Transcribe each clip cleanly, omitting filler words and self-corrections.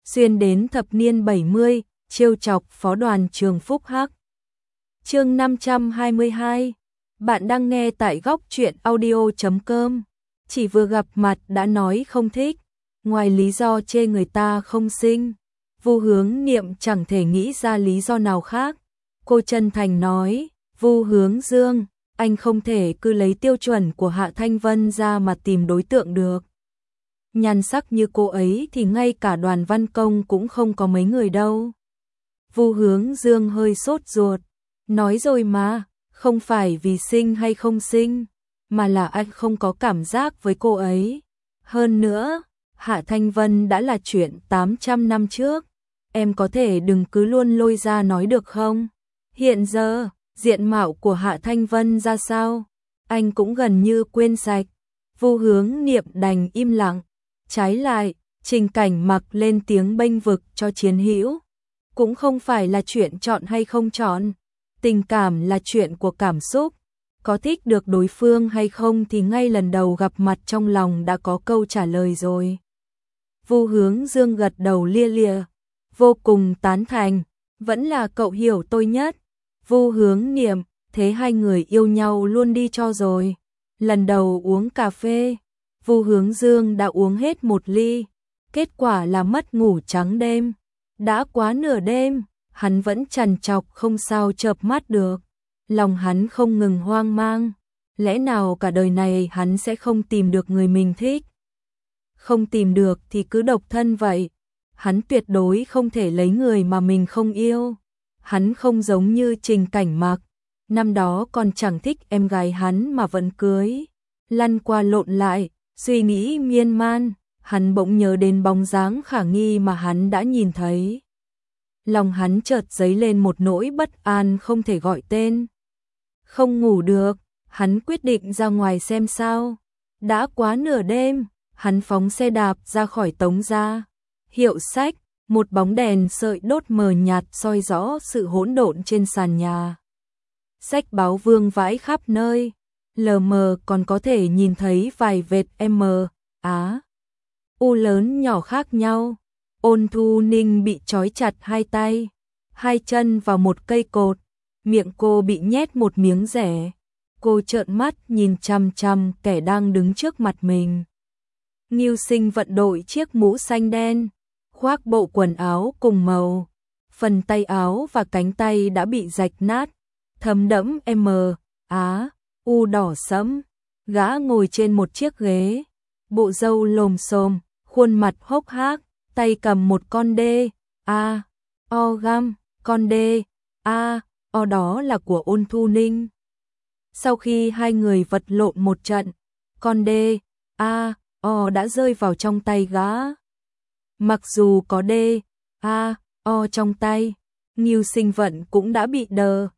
xuyên đến thập niên 70, trêu chọc phó đoàn trường Phúc Hắc. Chương 522. Bạn đang nghe tại góc truyện audio.com. Chỉ vừa gặp mặt đã nói không thích, ngoài lý do chê người ta không xinh, Vu Hướng Niệm chẳng thể nghĩ ra lý do nào khác. Cô chân thành nói, Vu Hướng Dương, anh không thể cứ lấy tiêu chuẩn của Hạ Thanh Vân ra mà tìm đối tượng được. Nhan sắc như cô ấy thì ngay cả Đoàn Văn Công cũng không có mấy người đâu. Vu Hướng Dương hơi sốt ruột, nói rồi mà, không phải vì xinh hay không xinh, mà là anh không có cảm giác với cô ấy. Hơn nữa, Hạ Thanh Vân đã là chuyện 800 năm trước, em có thể đừng cứ luôn lôi ra nói được không? Hiện giờ, diện mạo của Hạ Thanh Vân ra sao? Anh cũng gần như quên sạch. Vu Hướng Niệm đành im lặng. Trái lại, Trình Cảnh Mặc lên tiếng bênh vực cho Chiến Hữu. Cũng không phải là chuyện chọn hay không chọn. Tình cảm là chuyện của cảm xúc. Có thích được đối phương hay không thì ngay lần đầu gặp mặt trong lòng đã có câu trả lời rồi. Vu Hướng Dương gật đầu lia lịa, vô cùng tán thành. Vẫn là cậu hiểu tôi nhất. Vu Hướng Niệm, thế hai người yêu nhau luôn đi cho rồi. Lần đầu uống cà phê, Vu Hướng Dương đã uống hết một ly. Kết quả là mất ngủ trắng đêm. Đã quá nửa đêm, hắn vẫn trằn trọc không sao chợp mắt được. Lòng hắn không ngừng hoang mang. Lẽ nào cả đời này hắn sẽ không tìm được người mình thích? Không tìm được thì cứ độc thân vậy. Hắn tuyệt đối không thể lấy người mà mình không yêu. Hắn không giống như Trình Cảnh Mặc, năm đó còn chẳng thích em gái hắn mà vẫn cưới. Lăn qua lộn lại, suy nghĩ miên man, hắn bỗng nhớ đến bóng dáng khả nghi mà hắn đã nhìn thấy. Lòng hắn chợt dấy lên một nỗi bất an không thể gọi tên. Không ngủ được, hắn quyết định ra ngoài xem sao. Đã quá nửa đêm, hắn phóng xe đạp ra khỏi Tống gia. Hiệu sách, một bóng đèn sợi đốt mờ nhạt soi rõ sự hỗn độn trên sàn nhà. Sách báo vương vãi khắp nơi, lờ mờ còn có thể nhìn thấy vài vệt M, Á, U lớn nhỏ khác nhau. Ôn Thu Ninh bị trói chặt hai tay, hai chân vào một cây cột, miệng cô bị nhét một miếng rẻ. Cô trợn mắt nhìn chằm chằm kẻ đang đứng trước mặt mình. Ngưu Sinh vận đội chiếc mũ xanh đen, khoác bộ quần áo cùng màu. Phần tay áo và cánh tay đã bị rạch nát, thấm đẫm M, Á, U đỏ sẫm. Gã ngồi trên một chiếc ghế, bộ râu lồm xồm, khuôn mặt hốc hác, tay cầm một con đê, A, O găm, con đê, A, O đó là của Ôn Thu Ninh. Sau khi hai người vật lộn một trận, con đê, A, O đã rơi vào trong tay gã. Mặc dù có đê, A, O trong tay, Ngưu Sinh vận cũng đã bị đờ,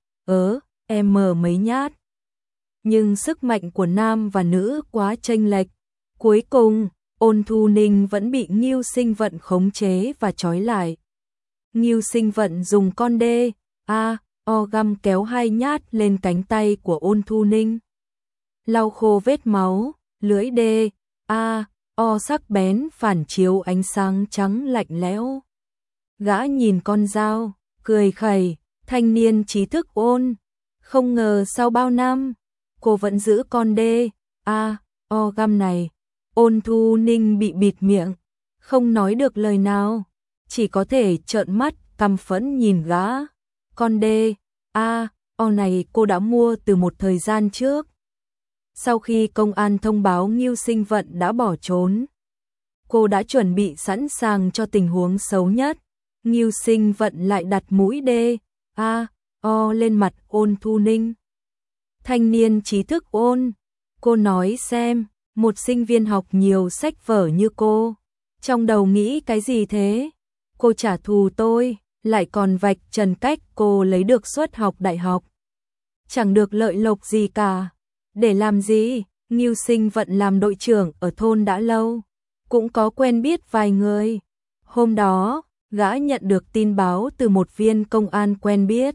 M mấy nhát. Nhưng sức mạnh của nam và nữ quá chênh lệch. Cuối cùng, Ôn Thu Ninh vẫn bị Ngưu Sinh vận khống chế và trói lại. Ngưu Sinh vận dùng con đê, A, O găm kéo hai nhát lên cánh tay của Ôn Thu Ninh. Lau khô vết máu, lưỡi đê, A, O sắc bén phản chiếu ánh sáng trắng lạnh lẽo. Gã nhìn con dao, cười khẩy, thanh niên trí thức Ôn. Không ngờ sau bao năm, cô vẫn giữ con đê, A, O găm này. Ôn Thu Ninh bị bịt miệng, không nói được lời nào, chỉ có thể trợn mắt căm phẫn nhìn gã. Con đê, A, O này cô đã mua từ một thời gian trước. Sau khi công an thông báo Ngưu Sinh vận đã bỏ trốn, cô đã chuẩn bị sẵn sàng cho tình huống xấu nhất. Ngưu Sinh vận lại đặt mũi đê, A, O lên mặt Ôn Thu Ninh. Thanh niên trí thức Ôn, cô nói xem, một sinh viên học nhiều sách vở như cô, trong đầu nghĩ cái gì thế? Cô trả thù tôi, lại còn vạch trần cách cô lấy được suất học đại học. Chẳng được lợi lộc gì cả. Để làm gì? Ngưu Sinh vận làm đội trưởng ở thôn đã lâu, cũng có quen biết vài người. Hôm đó, gã nhận được tin báo từ một viên công an quen biết.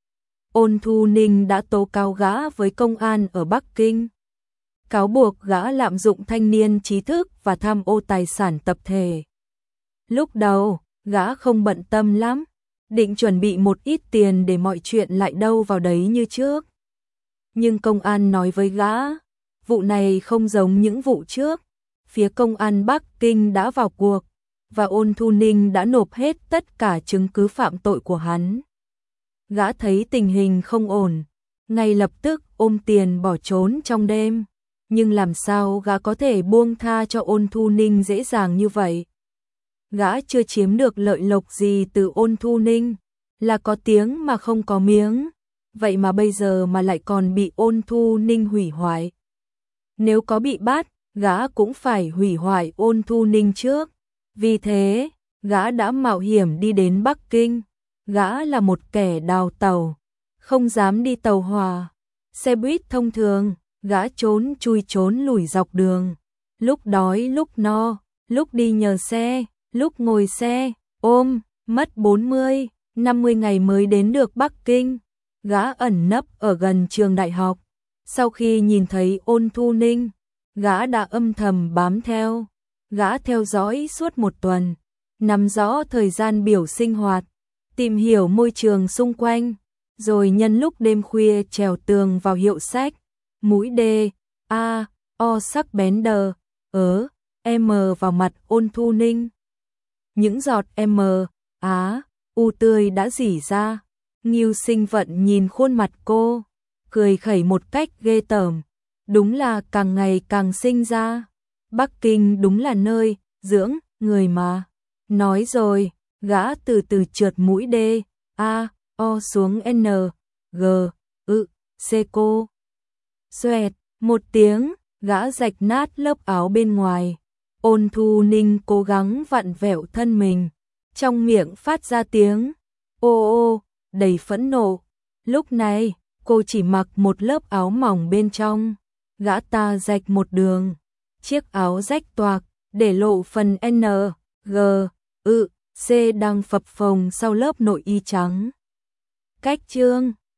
Ôn Thu Ninh đã tố cáo gã với công an ở Bắc Kinh. Cáo buộc gã lạm dụng thanh niên trí thức và tham ô tài sản tập thể. Lúc đầu, Gã không bận tâm lắm, định chuẩn bị một ít tiền để mọi chuyện lại đâu vào đấy như trước. Nhưng công an nói với gã, vụ này không giống những vụ trước. Phía công an Bắc Kinh đã vào cuộc, và Ôn Thu Ninh đã nộp hết tất cả chứng cứ phạm tội của hắn. Gã thấy tình hình không ổn, ngay lập tức ôm tiền bỏ trốn trong đêm. Nhưng làm sao gã có thể buông tha cho Ôn Thu Ninh dễ dàng như vậy? Gã chưa chiếm được lợi lộc gì từ Ôn Thu Ninh, là có tiếng mà không có miếng. Vậy mà bây giờ mà lại còn bị Ôn Thu Ninh hủy hoại. Nếu có bị bắt, gã cũng phải hủy hoại Ôn Thu Ninh trước. Vì thế, gã đã mạo hiểm đi đến Bắc Kinh. Gã là một kẻ đào tàu, không dám đi tàu hỏa, xe buýt thông thường. Gã trốn chui trốn lủi dọc đường, lúc đói lúc no, lúc đi nhờ xe, lúc ngồi xe, ôm, mất 40, 50 ngày mới đến được Bắc Kinh. Gã ẩn nấp ở gần trường đại học. Sau khi nhìn thấy Ôn Thu Ninh, gã đã âm thầm bám theo. Gã theo dõi suốt một tuần, nắm rõ thời gian biểu sinh hoạt, tìm hiểu môi trường xung quanh, rồi nhân lúc đêm khuya trèo tường vào hiệu sách. Mũi D, A, O sắc bén đờ, M vào mặt Ôn Thu Ninh. Những giọt M, Á, U tươi đã rỉ ra. Ngưu Sinh Vận nhìn khuôn mặt cô, cười khẩy một cách ghê tởm. Đúng là càng ngày càng sinh ra. Bắc Kinh đúng là nơi dưỡng người mà. Nói rồi, gã từ từ trượt mũi D, A, O xuống N, G, C cô. Xoẹt, một tiếng, gã rạch nát lớp áo bên ngoài. Ôn Thu Ninh cố gắng vặn vẹo thân mình, trong miệng phát ra tiếng ô ô, đầy phẫn nộ. Lúc này, cô chỉ mặc một lớp áo mỏng bên trong. Gã ta rạch một đường, chiếc áo rách toạc, để lộ phần N, G, C đang phập phồng sau lớp nội y trắng. Cách chương